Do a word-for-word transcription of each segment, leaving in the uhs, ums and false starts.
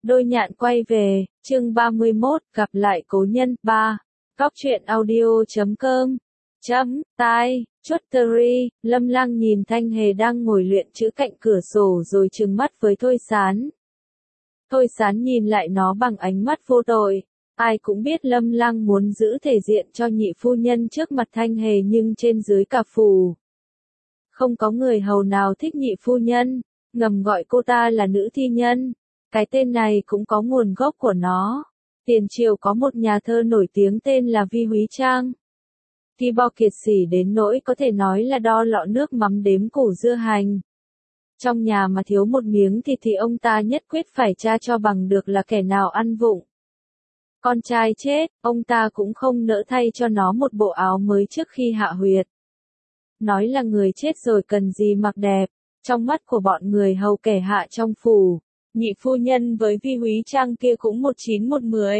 Đôi nhạn quay về, chương ba mươi mốt, gặp lại cố nhân, ba. Góc truyện audio chấm com. Chấm, tai, Chuttery, Lâm Lang nhìn Thanh Hề đang ngồi luyện chữ cạnh cửa sổ rồi trừng mắt với Thôi Sán. Thôi Sán nhìn lại nó bằng ánh mắt vô tội. Ai cũng biết Lâm Lang muốn giữ thể diện cho nhị phu nhân trước mặt Thanh Hề nhưng trên dưới cả phủ. Không có người hầu nào thích nhị phu nhân, ngầm gọi cô ta là nữ thi nhân. Cái tên này cũng có nguồn gốc của nó. Tiền triều có một nhà thơ nổi tiếng tên là Vi Húy Trang. Thi bo kiệt sỉ đến nỗi có thể nói là đo lọ nước mắm đếm củ dưa hành. Trong nhà mà thiếu một miếng thịt thì ông ta nhất quyết phải tra cho bằng được là kẻ nào ăn vụng. Con trai chết, ông ta cũng không nỡ thay cho nó một bộ áo mới trước khi hạ huyệt. Nói là người chết rồi cần gì mặc đẹp, trong mắt của bọn người hầu kẻ hạ trong phủ. Nhị phu nhân với Vi Húy Trang kia cũng một chín một mười.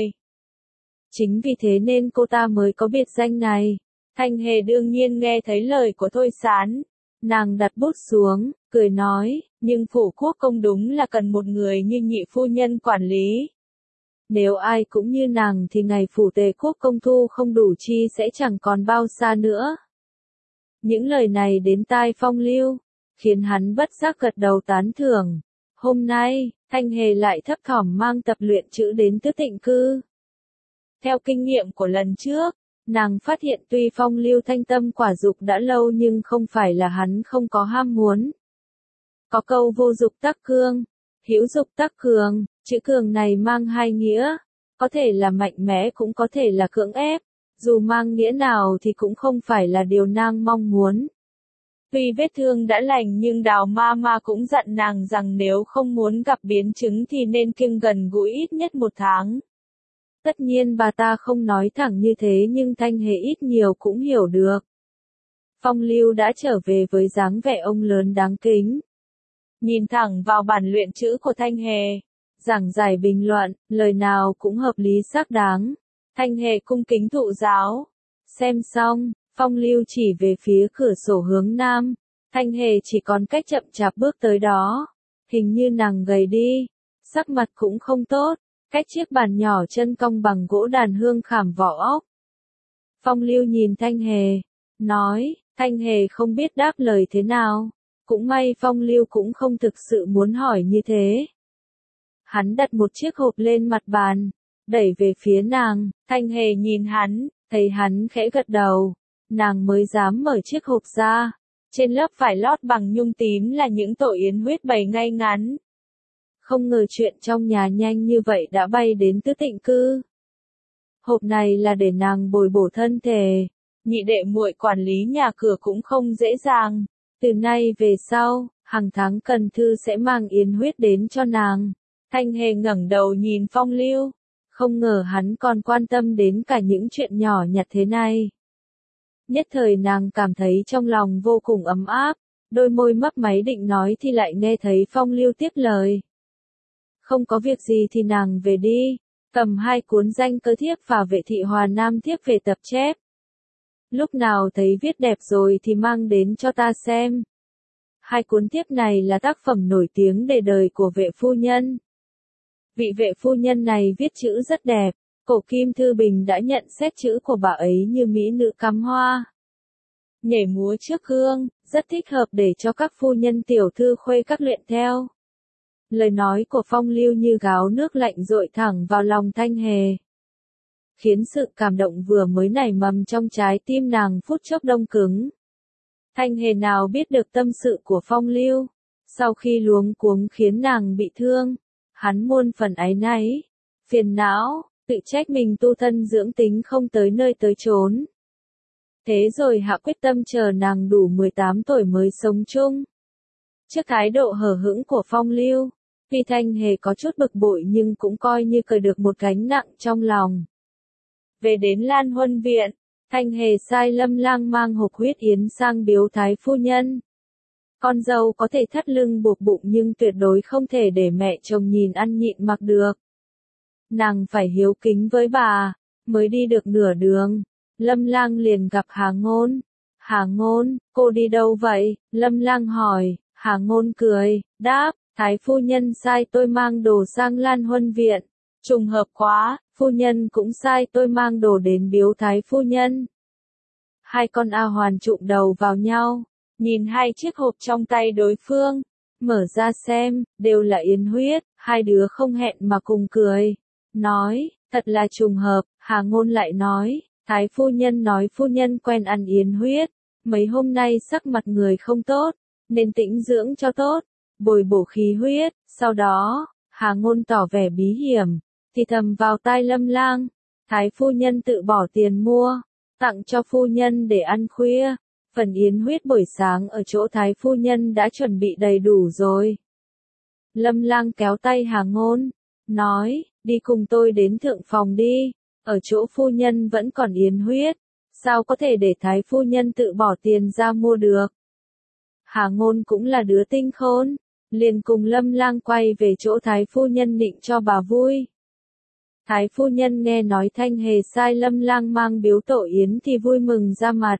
Chính vì thế nên cô ta mới có biệt danh này. Thanh Hề đương nhiên nghe thấy lời của Thôi Sán. Nàng đặt bút xuống, cười nói, nhưng phủ quốc công đúng là cần một người như nhị phu nhân quản lý. Nếu ai cũng như nàng thì ngày phủ tề quốc công thu không đủ chi sẽ chẳng còn bao xa nữa. Những lời này đến tai Phong Lưu, khiến hắn bất giác gật đầu tán thưởng. Hôm nay, Thanh Hề lại thấp thỏm mang tập luyện chữ đến Tứ Tịnh Cư. Theo kinh nghiệm của lần trước, nàng phát hiện tuy Phong Lưu thanh tâm quả dục đã lâu nhưng không phải là hắn không có ham muốn. Có câu vô dục tắc cương, hữu dục tắc cường, chữ cường này mang hai nghĩa, có thể là mạnh mẽ cũng có thể là cưỡng ép, dù mang nghĩa nào thì cũng không phải là điều nàng mong muốn. Tuy vết thương đã lành nhưng Đào ma ma cũng dặn nàng rằng nếu không muốn gặp biến chứng thì nên kiêng gần gũi ít nhất một tháng. Tất nhiên bà ta không nói thẳng như thế nhưng Thanh Hề ít nhiều cũng hiểu được. Phong Lưu đã trở về với dáng vẻ ông lớn đáng kính. Nhìn thẳng vào bản luyện chữ của Thanh Hề, giảng giải bình luận, lời nào cũng hợp lý xác đáng. Thanh Hề cung kính thụ giáo. Xem xong, Phong Lưu chỉ về phía cửa sổ hướng nam. Thanh Hề chỉ còn cách chậm chạp bước tới đó. Hình như nàng gầy đi, sắc mặt cũng không tốt. Cách chiếc bàn nhỏ chân cong bằng gỗ đàn hương khảm vỏ ốc. Phong Lưu nhìn Thanh Hề, nói, Thanh Hề không biết đáp lời thế nào. Cũng may Phong Lưu cũng không thực sự muốn hỏi như thế. Hắn đặt một chiếc hộp lên mặt bàn, đẩy về phía nàng. Thanh Hề nhìn hắn, thấy hắn khẽ gật đầu. Nàng mới dám mở chiếc hộp ra. Trên lớp vải lót bằng nhung tím là những tổ yến huyết bày ngay ngắn. Không ngờ chuyện trong nhà nhanh như vậy đã bay đến Tứ Tịnh Cư. Hộp này là để nàng bồi bổ thân thể. Nhị đệ muội quản lý nhà cửa cũng không dễ dàng. Từ nay về sau, hàng tháng Cần Thư sẽ mang yến huyết đến cho nàng. Thanh Hề ngẩng đầu nhìn Phong Lưu. Không ngờ hắn còn quan tâm đến cả những chuyện nhỏ nhặt thế này. Nhất thời nàng cảm thấy trong lòng vô cùng ấm áp. Đôi môi mấp máy định nói thì lại nghe thấy Phong Lưu tiếp lời. Không có việc gì thì nàng về đi, cầm hai cuốn danh cơ thiếp và Vệ thị Hòa Nam thiếp về tập chép. Lúc nào thấy viết đẹp rồi thì mang đến cho ta xem. Hai cuốn thiếp này là tác phẩm nổi tiếng để đời của Vệ phu nhân. Vị Vệ phu nhân này viết chữ rất đẹp, Cổ Kim Thư Bình đã nhận xét chữ của bà ấy như mỹ nữ cắm hoa. Nhảy múa trước gương, rất thích hợp để cho các phu nhân tiểu thư khuê các luyện theo. Lời nói của Phong Lưu như gáo nước lạnh dội thẳng vào lòng Thanh Hề. Khiến sự cảm động vừa mới nảy mầm trong trái tim nàng phút chốc đông cứng. Thanh Hề nào biết được tâm sự của Phong Lưu. Sau khi luống cuống khiến nàng bị thương, hắn muôn phần áy náy, phiền não, tự trách mình tu thân dưỡng tính không tới nơi tới chốn. Thế rồi hạ quyết tâm chờ nàng đủ mười tám tuổi mới sống chung. Trước thái độ hờ hững của Phong Lưu, tuy Thanh Hề có chút bực bội nhưng cũng coi như cởi được một gánh nặng trong lòng. Về đến Lan Huân Viện, Thanh Hề sai Lâm Lang mang hộp huyết yến sang biếu thái phu nhân. Con dâu có thể thắt lưng buộc bụng nhưng tuyệt đối không thể để mẹ chồng nhìn ăn nhịn mặc được. Nàng phải hiếu kính với bà, mới đi được nửa đường. Lâm Lang liền gặp Hà Ngôn. Hà Ngôn, cô đi đâu vậy? Lâm Lang hỏi. Hà Ngôn cười, đáp, Thái phu nhân sai tôi mang đồ sang Lan Huân viện. Trùng hợp quá, phu nhân cũng sai tôi mang đồ đến biếu Thái phu nhân. Hai con A Hoàn trụm đầu vào nhau, nhìn hai chiếc hộp trong tay đối phương, mở ra xem, đều là yến huyết, hai đứa không hẹn mà cùng cười. Nói, thật là trùng hợp, Hà Ngôn lại nói, Thái phu nhân nói phu nhân quen ăn yến huyết, mấy hôm nay sắc mặt người không tốt, nên tĩnh dưỡng cho tốt, bồi bổ khí huyết. Sau đó, Hà Ngôn tỏ vẻ bí hiểm, thì thầm vào tai Lâm Lang, Thái phu nhân tự bỏ tiền mua, tặng cho phu nhân để ăn khuya, phần yến huyết buổi sáng ở chỗ Thái phu nhân đã chuẩn bị đầy đủ rồi. Lâm Lang kéo tay Hà Ngôn, nói, đi cùng tôi đến thượng phòng đi, ở chỗ phu nhân vẫn còn yến huyết, sao có thể để Thái phu nhân tự bỏ tiền ra mua được. Hà Ngôn cũng là đứa tinh khôn, liền cùng Lâm Lang quay về chỗ Thái phu nhân định cho bà vui. Thái phu nhân nghe nói Thanh Hề sai Lâm Lang mang biếu tổ yến thì vui mừng ra mặt.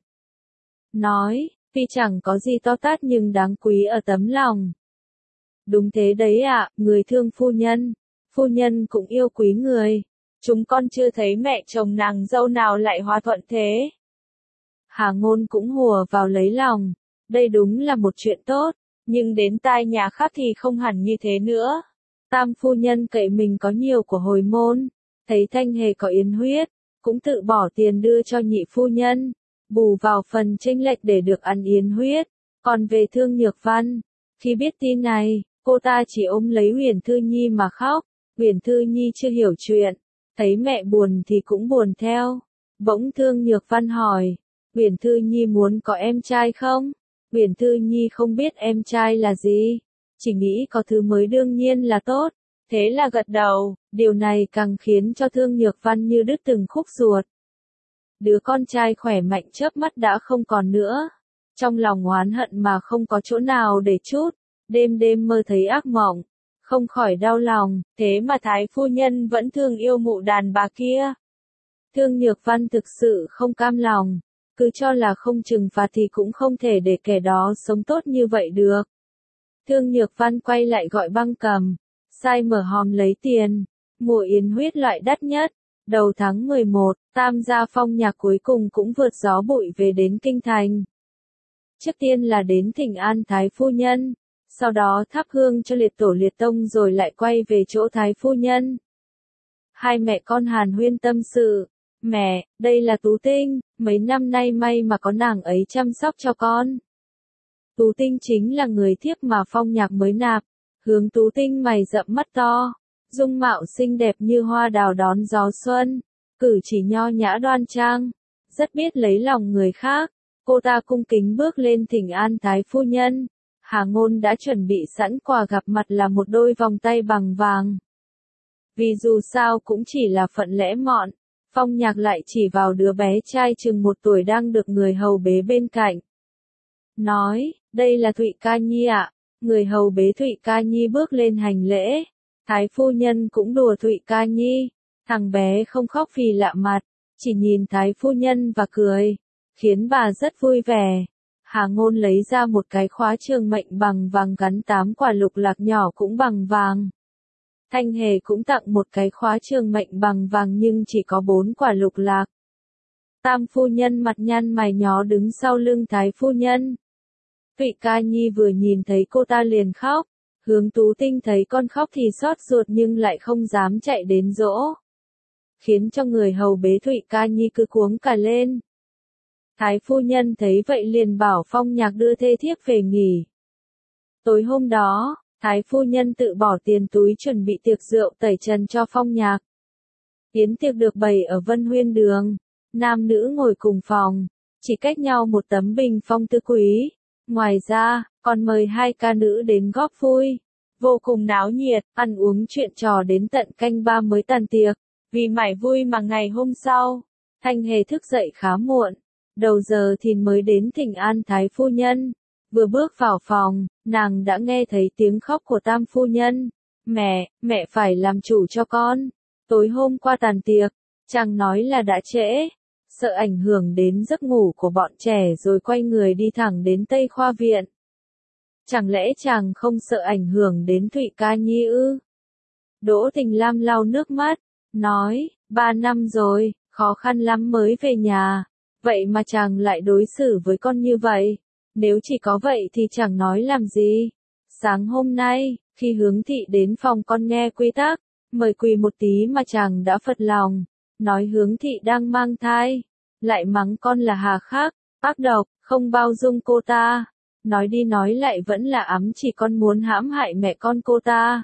Nói, tuy chẳng có gì to tát nhưng đáng quý ở tấm lòng. Đúng thế đấy ạ, người thương phu nhân, phu nhân cũng yêu quý người. Chúng con chưa thấy mẹ chồng nàng dâu nào lại hòa thuận thế. Hà Ngôn cũng hùa vào lấy lòng, đây đúng là một chuyện tốt, nhưng đến tai nhà khác thì không hẳn như thế nữa. Tam phu nhân cậy mình có nhiều của hồi môn, thấy Thanh Hề có yến huyết, cũng tự bỏ tiền đưa cho nhị phu nhân, bù vào phần chênh lệch để được ăn yến huyết. Còn về Thương Nhược Văn, khi biết tin này, cô ta chỉ ôm lấy Huyền Thư Nhi mà khóc. Huyền Thư Nhi chưa hiểu chuyện, thấy mẹ buồn thì cũng buồn theo. Bỗng Thương Nhược Văn hỏi, Huyền Thư Nhi muốn có em trai không? Huyền Thư Nhi không biết em trai là gì, chỉ nghĩ có thứ mới đương nhiên là tốt, thế là gật đầu. Điều này càng khiến cho Thương Nhược Văn như đứt từng khúc ruột. Đứa con trai khỏe mạnh chớp mắt đã không còn nữa, trong lòng oán hận mà không có chỗ nào để trút, đêm đêm mơ thấy ác mộng, không khỏi đau lòng. Thế mà Thái phu nhân vẫn thương yêu mụ đàn bà kia. Thương Nhược Văn thực sự không cam lòng, cứ cho là không trừng phạt thì cũng không thể để kẻ đó sống tốt như vậy được. Thương Nhược Văn quay lại gọi Băng Cầm, sai mở hòm lấy tiền, mua yến huyết loại đắt nhất. Đầu tháng mười một, Tam gia Phong Nhạc cuối cùng cũng vượt gió bụi về đến kinh thành. Trước tiên là đến thỉnh an Thái phu nhân, sau đó thắp hương cho liệt tổ liệt tông rồi lại quay về chỗ Thái phu nhân. Hai mẹ con hàn huyên tâm sự, mẹ, đây là Tú Tinh, mấy năm nay may mà có nàng ấy chăm sóc cho con. Tú Tinh chính là người thiếp mà Phong Nhạc mới nạp, hướng Tú Tinh mày rậm mắt to, dung mạo xinh đẹp như hoa đào đón gió xuân, cử chỉ nho nhã đoan trang, rất biết lấy lòng người khác. Cô ta cung kính bước lên thỉnh an Thái phu nhân. Hà Ngôn đã chuẩn bị sẵn quà gặp mặt là một đôi vòng tay bằng vàng. Vì dù sao cũng chỉ là phận lẽ mọn, Phong Nhạc lại chỉ vào đứa bé trai chừng một tuổi đang được người hầu bế bên cạnh. Nói, đây là Thụy Ca Nhi ạ. Người hầu bế Thụy Ca Nhi bước lên hành lễ. Thái phu nhân cũng đùa Thụy Ca Nhi. Thằng bé không khóc vì lạ mặt, chỉ nhìn Thái phu nhân và cười, khiến bà rất vui vẻ. Hà Ngôn lấy ra một cái khóa trường mệnh bằng vàng gắn tám quả lục lạc nhỏ cũng bằng vàng. Thanh Hề cũng tặng một cái khóa trường mệnh bằng vàng nhưng chỉ có bốn quả lục lạc. Tam phu nhân mặt nhăn mày nhó đứng sau lưng Thái phu nhân. Thụy Ca Nhi vừa nhìn thấy cô ta liền khóc, Hướng Tú Tinh thấy con khóc thì xót ruột nhưng lại không dám chạy đến dỗ, khiến cho người hầu bế Thụy Ca Nhi cứ cuống cả lên. Thái phu nhân thấy vậy liền bảo Phong Nhạc đưa thê thiếp về nghỉ. Tối hôm đó, Thái phu nhân tự bỏ tiền túi chuẩn bị tiệc rượu tẩy trần cho Phong Nhạc. Yến tiệc được bày ở Vân Huyên Đường, nam nữ ngồi cùng phòng, chỉ cách nhau một tấm bình phong tứ quý. Ngoài ra, còn mời hai ca nữ đến góp vui. Vô cùng náo nhiệt, ăn uống chuyện trò đến tận canh ba mới tàn tiệc. Vì mải vui mà ngày hôm sau, Thanh Hề thức dậy khá muộn. Đầu giờ thì mới đến thỉnh an Thái phu nhân. Vừa bước vào phòng, nàng đã nghe thấy tiếng khóc của Tam phu nhân. Mẹ, mẹ phải làm chủ cho con. Tối hôm qua tàn tiệc, chàng nói là đã trễ. Sợ ảnh hưởng đến giấc ngủ của bọn trẻ rồi quay người đi thẳng đến Tây Khoa Viện. Chẳng lẽ chàng không sợ ảnh hưởng đến Thụy Ca Nhi ư? Đỗ Tình Lam lau nước mắt, nói, ba năm rồi, khó khăn lắm mới về nhà, vậy mà chàng lại đối xử với con như vậy, nếu chỉ có vậy thì chẳng nói làm gì. Sáng hôm nay, khi Hướng Thị đến phòng con nghe quy tắc, mời quỳ một tí mà chàng đã phật lòng, nói Hướng Thị đang mang thai, lại mắng con là hà khắc, ác độc, không bao dung cô ta, nói đi nói lại vẫn là ám chỉ con muốn hãm hại mẹ con cô ta.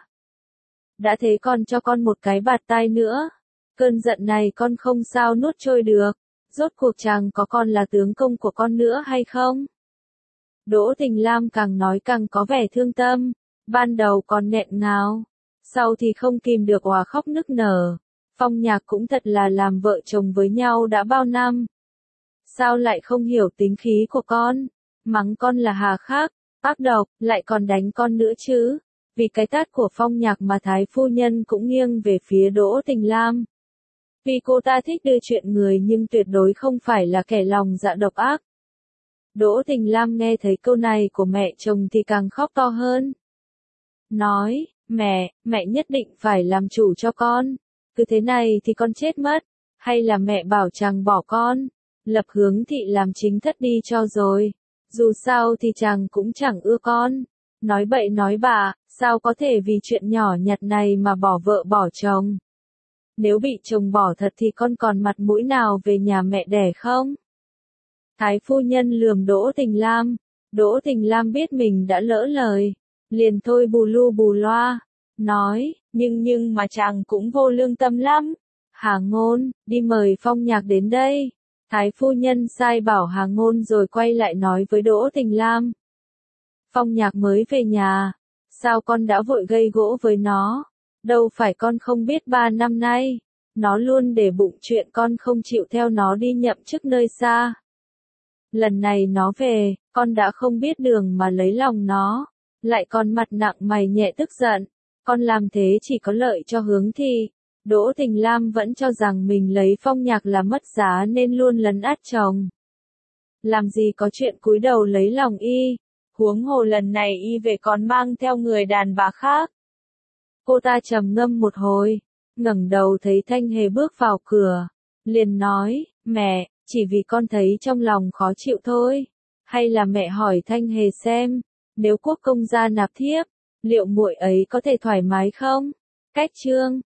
Đã thế còn cho con một cái bạt tai nữa, cơn giận này con không sao nuốt trôi được, rốt cuộc chàng có còn là tướng công của con nữa hay không? Đỗ Tình Lam càng nói càng có vẻ thương tâm, ban đầu còn nghẹn ngào, sau thì không kìm được òa khóc nức nở. Phong Nhạc cũng thật là làm vợ chồng với nhau đã bao năm. Sao lại không hiểu tính khí của con, mắng con là hà khắc, ác độc, lại còn đánh con nữa chứ. Vì cái tát của Phong Nhạc mà Thái phu nhân cũng nghiêng về phía Đỗ Tình Lam. Vì cô ta thích đưa chuyện người nhưng tuyệt đối không phải là kẻ lòng dạ độc ác. Đỗ Tình Lam nghe thấy câu này của mẹ chồng thì càng khóc to hơn. Nói, mẹ, mẹ nhất định phải làm chủ cho con, cứ thế này thì con chết mất, hay là mẹ bảo chàng bỏ con, lập Hướng Thị làm chính thất đi cho rồi, dù sao thì chàng cũng chẳng ưa con. Nói bậy nói bạ, sao có thể vì chuyện nhỏ nhặt này mà bỏ vợ bỏ chồng? Nếu bị chồng bỏ thật thì con còn mặt mũi nào về nhà mẹ đẻ không? Thái phu nhân lườm Đỗ Tình Lam, Đỗ Tình Lam biết mình đã lỡ lời, liền thôi bù lu bù loa, nói, nhưng nhưng mà chàng cũng vô lương tâm lắm. Hà Ngôn, đi mời Phong Nhạc đến đây. Thái phu nhân sai bảo Hà Ngôn rồi quay lại nói với Đỗ Tình Lam. Phong Nhạc mới về nhà, sao con đã vội gây gỗ với nó? Đâu phải con không biết ba năm nay, nó luôn để bụng chuyện con không chịu theo nó đi nhậm chức nơi xa. Lần này nó về, con đã không biết đường mà lấy lòng nó, lại còn mặt nặng mày nhẹ tức giận, con làm thế chỉ có lợi cho Hướng Thị. Đỗ Tình Lam vẫn cho rằng mình lấy Phong Nhạc là mất giá nên luôn lấn át chồng. Làm gì có chuyện cúi đầu lấy lòng y, huống hồ lần này y về còn mang theo người đàn bà khác. Cô ta trầm ngâm một hồi, ngẩng đầu thấy Thanh Hề bước vào cửa, liền nói, mẹ, chỉ vì con thấy trong lòng khó chịu thôi, hay là mẹ hỏi Thanh Hề xem, nếu Quốc công gia nạp thiếp, liệu muội ấy có thể thoải mái không? Cách chương